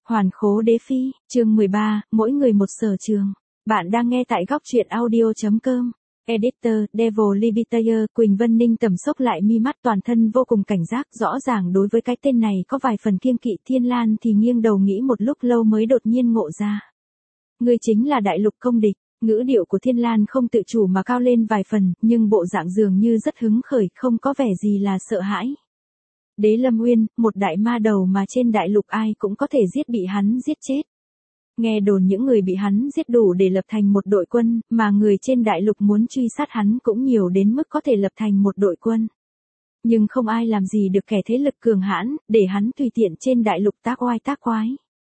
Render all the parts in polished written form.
Hoàn khố đế phi, chương 13, mỗi người một sở trường. Bạn đang nghe tại góc truyện audio.com. Editor, Devil Libitator, Quỳnh Vân Ninh tầm sốc lại mi mắt, toàn thân vô cùng cảnh giác, rõ ràng đối với cái tên này có vài phần kiêng kỵ. Thiên Lan thì nghiêng đầu nghĩ một lúc lâu mới đột nhiên ngộ ra. Ngươi chính là đại lục công địch. Ngữ điệu của Thiên Lan không tự chủ mà cao lên vài phần, nhưng bộ dạng dường như rất hứng khởi, không có vẻ gì là sợ hãi. Đế Lâm Uyên, một đại ma đầu mà trên đại lục ai cũng có thể giết, bị hắn giết chết. Nghe đồn những người bị hắn giết đủ để lập thành một đội quân, mà người trên đại lục muốn truy sát hắn cũng nhiều đến mức có thể lập thành một đội quân. Nhưng không ai làm gì được kẻ thế lực cường hãn, để hắn tùy tiện trên đại lục tác oai tác quái.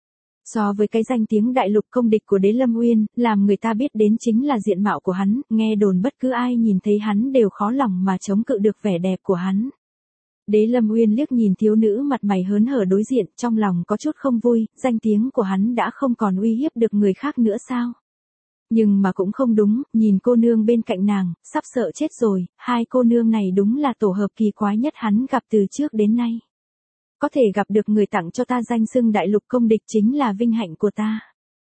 So với cái danh tiếng đại lục công địch của Đế Lâm Uyên, làm người ta biết đến chính là diện mạo của hắn, nghe đồn bất cứ ai nhìn thấy hắn đều khó lòng mà chống cự được vẻ đẹp của hắn. Đế Lâm Uyên liếc nhìn thiếu nữ mặt mày hớn hở đối diện, trong lòng có chút không vui, danh tiếng của hắn đã không còn uy hiếp được người khác nữa sao? Nhưng mà cũng không đúng, nhìn cô nương bên cạnh nàng, sắp sợ chết rồi, hai cô nương này đúng là tổ hợp kỳ quái nhất hắn gặp từ trước đến nay. Có thể gặp được người tặng cho ta danh xưng đại lục công địch chính là vinh hạnh của ta.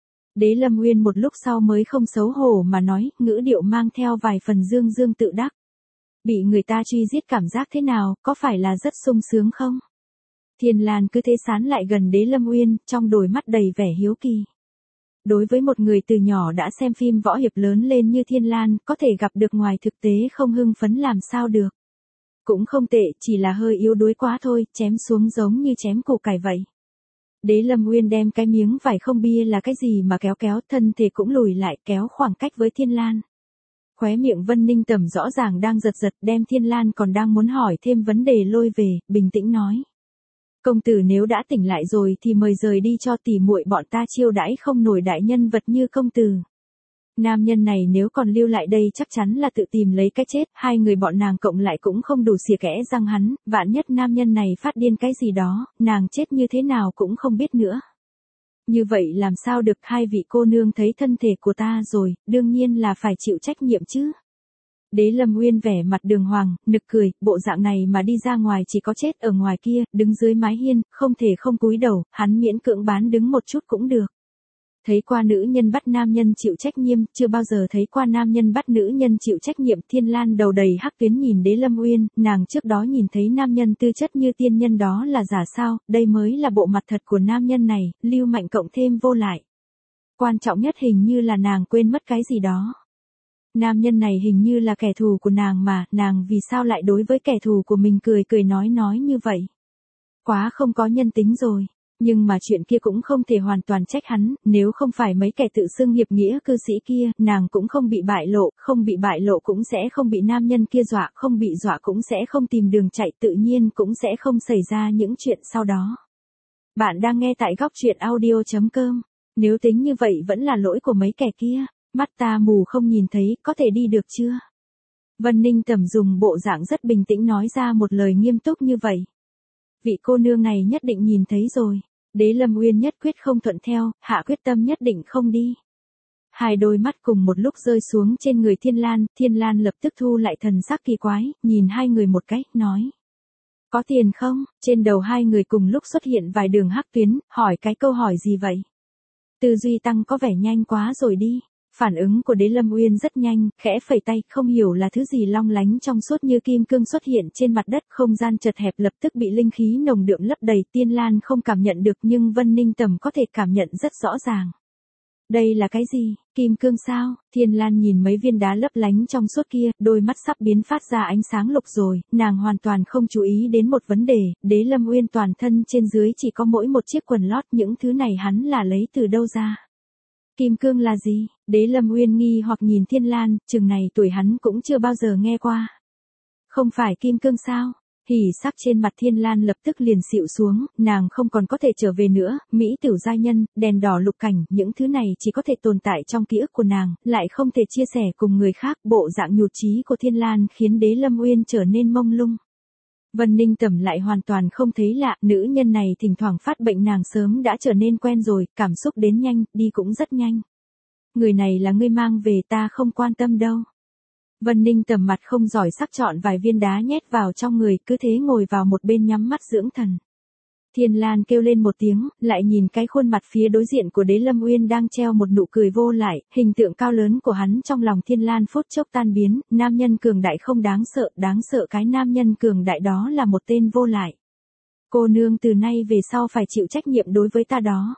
Đế Lâm Uyên một lúc sau mới không xấu hổ mà nói, ngữ điệu mang theo vài phần dương dương tự đắc. Bị người ta truy giết cảm giác thế nào, có phải là rất sung sướng không? Thiên Lan cứ thế sán lại gần Đế Lâm Uyên, trong đôi mắt đầy vẻ hiếu kỳ. Đối với một người từ nhỏ đã xem phim võ hiệp lớn lên như Thiên Lan, có thể gặp được ngoài thực tế không hưng phấn làm sao được. Cũng không tệ, chỉ là hơi yếu đuối quá thôi, chém xuống giống như chém củ cải vậy. Đế Lâm Uyên đem cái miếng vải không bia là cái gì mà kéo kéo, thân thể cũng lùi lại, kéo khoảng cách với Thiên Lan. Khóe miệng Vân Ninh Tầm rõ ràng đang giật giật, đem Thiên Lan còn đang muốn hỏi thêm vấn đề lôi về, bình tĩnh nói. Công tử nếu đã tỉnh lại rồi thì mời rời đi cho tỉ muội bọn ta chiêu đãi không nổi đại nhân vật như công tử. Nam nhân này nếu còn lưu lại đây chắc chắn là tự tìm lấy cái chết, hai người bọn nàng cộng lại cũng không đủ xìa kẽ răng hắn, vạn nhất nam nhân này phát điên cái gì đó, nàng chết như thế nào cũng không biết nữa. Như vậy làm sao được, hai vị cô nương thấy thân thể của ta rồi, đương nhiên là phải chịu trách nhiệm chứ. Đế Lâm Uyên vẻ mặt đường hoàng, nực cười, bộ dạng này mà đi ra ngoài chỉ có chết ở ngoài kia, đứng dưới mái hiên, không thể không cúi đầu, hắn miễn cưỡng bán đứng một chút cũng được. Thấy qua nữ nhân bắt nam nhân chịu trách nhiệm, chưa bao giờ thấy qua nam nhân bắt nữ nhân chịu trách nhiệm. Thiên Lan đầu đầy hắc tuyến nhìn Đế Lâm Uyên, nàng trước đó nhìn thấy nam nhân tư chất như tiên nhân đó là giả sao, đây mới là bộ mặt thật của nam nhân này, lưu mạnh cộng thêm vô lại. Quan trọng nhất hình như là nàng quên mất cái gì đó. Nam nhân này hình như là kẻ thù của nàng mà, nàng vì sao lại đối với kẻ thù của mình cười cười nói như vậy. Quá không có nhân tính rồi. Nhưng mà chuyện kia cũng không thể hoàn toàn trách hắn, nếu không phải mấy kẻ tự xưng hiệp nghĩa cư sĩ kia, nàng cũng không bị bại lộ, không bị bại lộ cũng sẽ không bị nam nhân kia dọa, không bị dọa cũng sẽ không tìm đường chạy, tự nhiên cũng sẽ không xảy ra những chuyện sau đó. Bạn đang nghe tại góc truyện audio.com, nếu tính như vậy vẫn là lỗi của mấy kẻ kia, mắt ta mù không nhìn thấy, có thể đi được chưa? Vân Ninh Tầm dùng bộ dạng rất bình tĩnh nói ra một lời nghiêm túc như vậy. Vị cô nương này nhất định nhìn thấy rồi. Đế Lâm Uyên nhất quyết không thuận theo, hạ quyết tâm nhất định không đi. Hai đôi mắt cùng một lúc rơi xuống trên người Thiên Lan lập tức thu lại thần sắc kỳ quái, nhìn hai người một cái, nói. Có tiền không? Trên đầu hai người cùng lúc xuất hiện vài đường hắc tuyến, hỏi cái câu hỏi gì vậy? Tư duy tăng có vẻ nhanh quá rồi đi. Phản ứng của Đế Lâm Uyên rất nhanh, khẽ phẩy tay, không hiểu là thứ gì long lánh trong suốt như kim cương xuất hiện trên mặt đất, không gian chật hẹp lập tức bị linh khí nồng đượm lấp đầy. Thiên Lan không cảm nhận được nhưng Vân Ninh Tầm có thể cảm nhận rất rõ ràng. Đây là cái gì? Kim cương sao? Thiên Lan nhìn mấy viên đá lấp lánh trong suốt kia, đôi mắt sắp biến phát ra ánh sáng lục rồi, nàng hoàn toàn không chú ý đến một vấn đề, Đế Lâm Uyên toàn thân trên dưới chỉ có mỗi một chiếc quần lót, những thứ này hắn là lấy từ đâu ra? Kim cương là gì? Đế Lâm Uyên nghi hoặc nhìn Thiên Lan, chừng này tuổi hắn cũng chưa bao giờ nghe qua. Không phải kim cương sao? Hỉ sắc trên mặt Thiên Lan lập tức liền xịu xuống, nàng không còn có thể trở về nữa, mỹ tiểu giai nhân, đèn đỏ lục cảnh, những thứ này chỉ có thể tồn tại trong ký ức của nàng, lại không thể chia sẻ cùng người khác. Bộ dạng nhụt chí của Thiên Lan khiến Đế Lâm Uyên trở nên mông lung. Vân Ninh Tầm lại hoàn toàn không thấy lạ, nữ nhân này thỉnh thoảng phát bệnh nàng sớm đã trở nên quen rồi, cảm xúc đến nhanh, đi cũng rất nhanh. Người này là ngươi mang về, ta không quan tâm đâu. Vân Ninh Tầm mặt không giỏi sắc chọn vài viên đá nhét vào trong người, cứ thế ngồi vào một bên nhắm mắt dưỡng thần. Thiên Lan kêu lên một tiếng, lại nhìn cái khuôn mặt phía đối diện của Đế Lâm Uyên đang treo một nụ cười vô lại, hình tượng cao lớn của hắn trong lòng Thiên Lan phút chốc tan biến, nam nhân cường đại không đáng sợ cái nam nhân cường đại đó là một tên vô lại. Cô nương từ nay về sau phải chịu trách nhiệm đối với ta đó.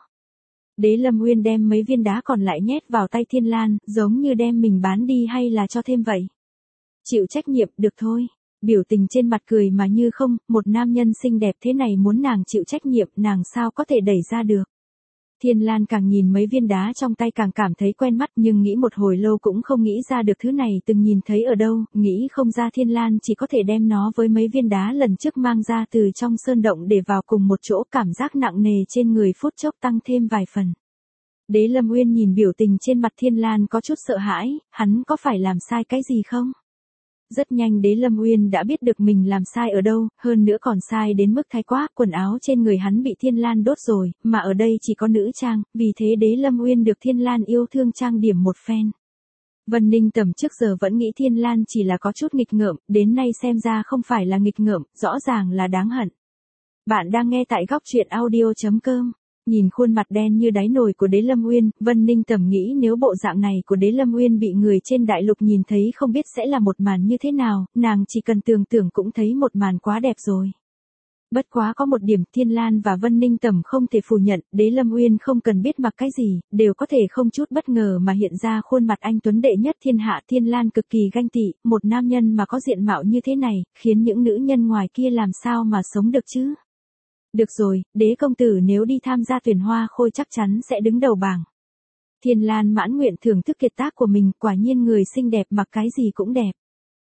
Đế Lâm Uyên đem mấy viên đá còn lại nhét vào tay Thiên Lan, giống như đem mình bán đi hay là cho thêm vậy. Chịu trách nhiệm, được thôi. Biểu tình trên mặt cười mà như không, một nam nhân xinh đẹp thế này muốn nàng chịu trách nhiệm, nàng sao có thể đẩy ra được. Thiên Lan càng nhìn mấy viên đá trong tay càng cảm thấy quen mắt, nhưng nghĩ một hồi lâu cũng không nghĩ ra được thứ này từng nhìn thấy ở đâu, nghĩ không ra. Thiên Lan chỉ có thể đem nó với mấy viên đá lần trước mang ra từ trong sơn động để vào cùng một chỗ, cảm giác nặng nề trên người phút chốc tăng thêm vài phần. Đế Lâm Uyên nhìn biểu tình trên mặt Thiên Lan có chút sợ hãi, hắn có phải làm sai cái gì không? Rất nhanh Đế Lâm Uyên đã biết được mình làm sai ở đâu, hơn nữa còn sai đến mức thái quá, quần áo trên người hắn bị Thiên Lan đốt rồi, mà ở đây chỉ có nữ trang, vì thế Đế Lâm Uyên được Thiên Lan yêu thương trang điểm một phen. Vân Ninh Tầm trước giờ vẫn nghĩ Thiên Lan chỉ là có chút nghịch ngợm, đến nay xem ra không phải là nghịch ngợm, rõ ràng là đáng hận. Bạn đang nghe tại góc truyện audio.com. Nhìn khuôn mặt đen như đáy nồi của Đế Lâm Uyên, Vân Ninh Tầm nghĩ nếu bộ dạng này của Đế Lâm Uyên bị người trên đại lục nhìn thấy không biết sẽ là một màn như thế nào, nàng chỉ cần tưởng tượng cũng thấy một màn quá đẹp rồi. Bất quá có một điểm Thiên Lan và Vân Ninh Tầm không thể phủ nhận, Đế Lâm Uyên không cần biết mặc cái gì, đều có thể không chút bất ngờ mà hiện ra khuôn mặt anh tuấn đệ nhất thiên hạ. Thiên Lan cực kỳ ganh tị, một nam nhân mà có diện mạo như thế này, khiến những nữ nhân ngoài kia làm sao mà sống được chứ. Được rồi, Đế công tử nếu đi tham gia tuyển hoa khôi chắc chắn sẽ đứng đầu bảng. Thiên Lan mãn nguyện thưởng thức kiệt tác của mình, quả nhiên người xinh đẹp mặc cái gì cũng đẹp.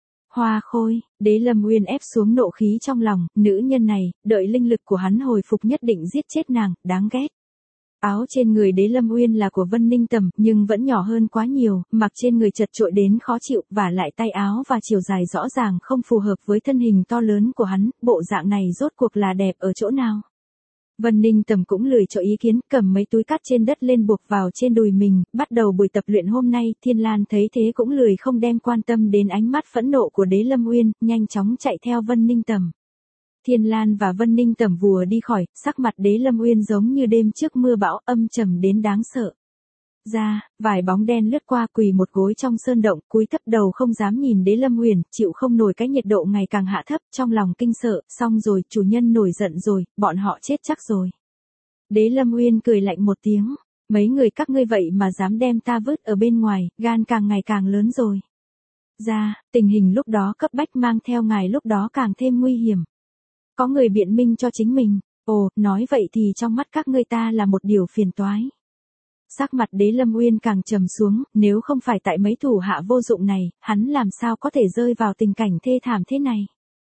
Hoa khôi, Đế Lâm Uyên ép xuống nộ khí trong lòng, nữ nhân này, đợi linh lực của hắn hồi phục nhất định giết chết nàng, đáng ghét. Áo trên người Đế Lâm Uyên là của Vân Ninh Tầm, nhưng vẫn nhỏ hơn quá nhiều, mặc trên người chật chội đến khó chịu, và lại tay áo và chiều dài rõ ràng không phù hợp với thân hình to lớn của hắn, bộ dạng này rốt cuộc là đẹp ở chỗ nào. Vân Ninh Tầm cũng lười cho ý kiến, cầm mấy túi cát trên đất lên buộc vào trên đùi mình, bắt đầu buổi tập luyện hôm nay. Thiên Lan thấy thế cũng lười không đem quan tâm đến ánh mắt phẫn nộ của Đế Lâm Uyên, nhanh chóng chạy theo Vân Ninh Tầm. Thiên Lan và Vân Ninh Tầm vừa đi khỏi, sắc mặt Đế Lâm Uyên giống như đêm trước mưa bão, âm trầm đến đáng sợ. Vài bóng đen lướt qua, quỳ một gối trong sơn động, cúi thấp đầu không dám nhìn Đế Lâm Uyên, chịu không nổi cái nhiệt độ ngày càng hạ thấp, trong lòng kinh sợ, xong rồi, chủ nhân nổi giận rồi, bọn họ chết chắc rồi. Đế Lâm Uyên cười lạnh một tiếng, mấy người các ngươi vậy mà dám đem ta vứt ở bên ngoài, gan càng ngày càng lớn rồi. Tình hình lúc đó cấp bách, mang theo ngài lúc đó càng thêm nguy hiểm. Có người biện minh cho chính mình, nói vậy thì trong mắt các ngươi ta là một điều phiền toái. Sắc mặt Đế Lâm Uyên càng trầm xuống, nếu không phải tại mấy thủ hạ vô dụng này, hắn làm sao có thể rơi vào tình cảnh thê thảm thế này.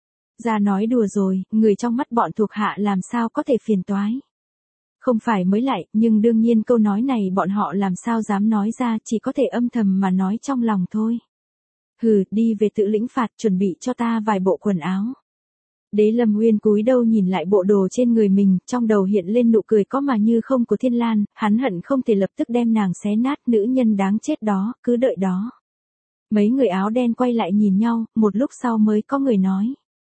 Nói đùa rồi, người trong mắt bọn thuộc hạ làm sao có thể phiền toái. Không phải mới lại, nhưng đương nhiên câu nói này bọn họ làm sao dám nói ra, chỉ có thể âm thầm mà nói trong lòng thôi. Hừ, đi về tự lĩnh phạt, chuẩn bị cho ta vài bộ quần áo. Đế Lâm Uyên cúi đầu nhìn lại bộ đồ trên người mình, trong đầu hiện lên nụ cười có mà như không của Thiên Lan, hắn hận không thể lập tức đem nàng xé nát, nữ nhân đáng chết đó, cứ đợi đó. Mấy người áo đen quay lại nhìn nhau, một lúc sau mới có người nói.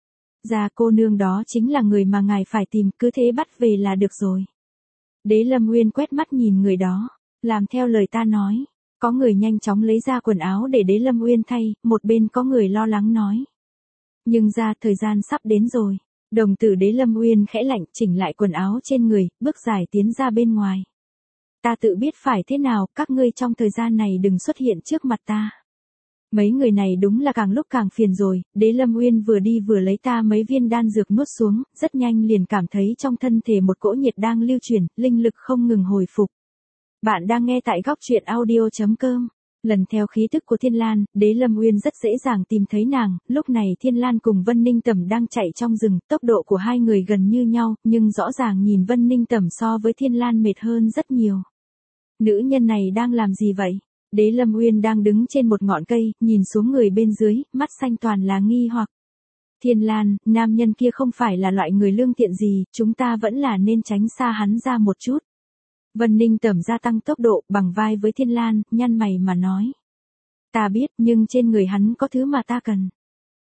Cô nương đó chính là người mà ngài phải tìm, cứ thế bắt về là được rồi. Đế Lâm Uyên quét mắt nhìn người đó, làm theo lời ta nói. Có người nhanh chóng lấy ra quần áo để Đế Lâm Uyên thay, một bên có người lo lắng nói. Nhưng thời gian sắp đến rồi. Đồng tử Đế Lâm Uyên khẽ lạnh, chỉnh lại quần áo trên người, bước dài tiến ra bên ngoài. Ta tự biết phải thế nào, các ngươi trong thời gian này đừng xuất hiện trước mặt ta. Mấy người này đúng là càng lúc càng phiền rồi, Đế Lâm Uyên vừa đi vừa lấy ta mấy viên đan dược nuốt xuống, rất nhanh liền cảm thấy trong thân thể một cỗ nhiệt đang lưu chuyển, linh lực không ngừng hồi phục. Bạn đang nghe tại góc truyện audio.com. Lần theo khí tức của Thiên Lan, Đế Lâm Uyên rất dễ dàng tìm thấy nàng, lúc này Thiên Lan cùng Vân Ninh Tầm đang chạy trong rừng, tốc độ của hai người gần như nhau, nhưng rõ ràng nhìn Vân Ninh Tầm so với Thiên Lan mệt hơn rất nhiều. Nữ nhân này đang làm gì vậy? Đế Lâm Uyên đang đứng trên một ngọn cây, nhìn xuống người bên dưới, mắt xanh toàn là nghi hoặc. Thiên Lan, nam nhân kia không phải là loại người lương thiện gì, chúng ta vẫn là nên tránh xa hắn ra một chút. Vân Ninh Tầm gia tăng tốc độ, bằng vai với Thiên Lan, nhăn mày mà nói. Ta biết, nhưng trên người hắn có thứ mà ta cần.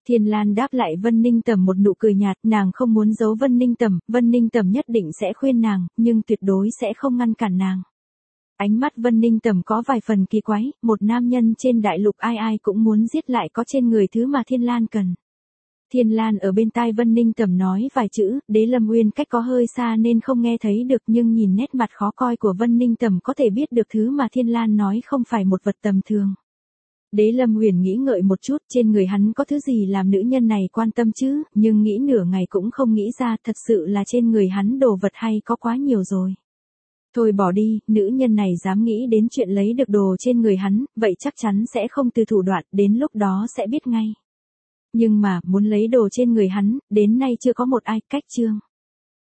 Thiên Lan đáp lại Vân Ninh Tầm một nụ cười nhạt, nàng không muốn giấu Vân Ninh Tầm nhất định sẽ khuyên nàng, nhưng tuyệt đối sẽ không ngăn cản nàng. Ánh mắt Vân Ninh Tầm có vài phần kỳ quái, một nam nhân trên đại lục ai ai cũng muốn giết lại có trên người thứ mà Thiên Lan cần. Thiên Lan ở bên tai Vân Ninh Tầm nói vài chữ, Đế Lâm Uyên cách có hơi xa nên không nghe thấy được, nhưng nhìn nét mặt khó coi của Vân Ninh Tầm có thể biết được thứ mà Thiên Lan nói không phải một vật tầm thường. Đế Lâm Uyên nghĩ ngợi một chút, trên người hắn có thứ gì làm nữ nhân này quan tâm chứ, nhưng nghĩ nửa ngày cũng không nghĩ ra, thật sự là trên người hắn đồ vật hay có quá nhiều rồi. Thôi bỏ đi, nữ nhân này dám nghĩ đến chuyện lấy được đồ trên người hắn, vậy chắc chắn sẽ không từ thủ đoạn, đến lúc đó sẽ biết ngay. Nhưng mà, muốn lấy đồ trên người hắn, đến nay chưa có một ai, cách chương.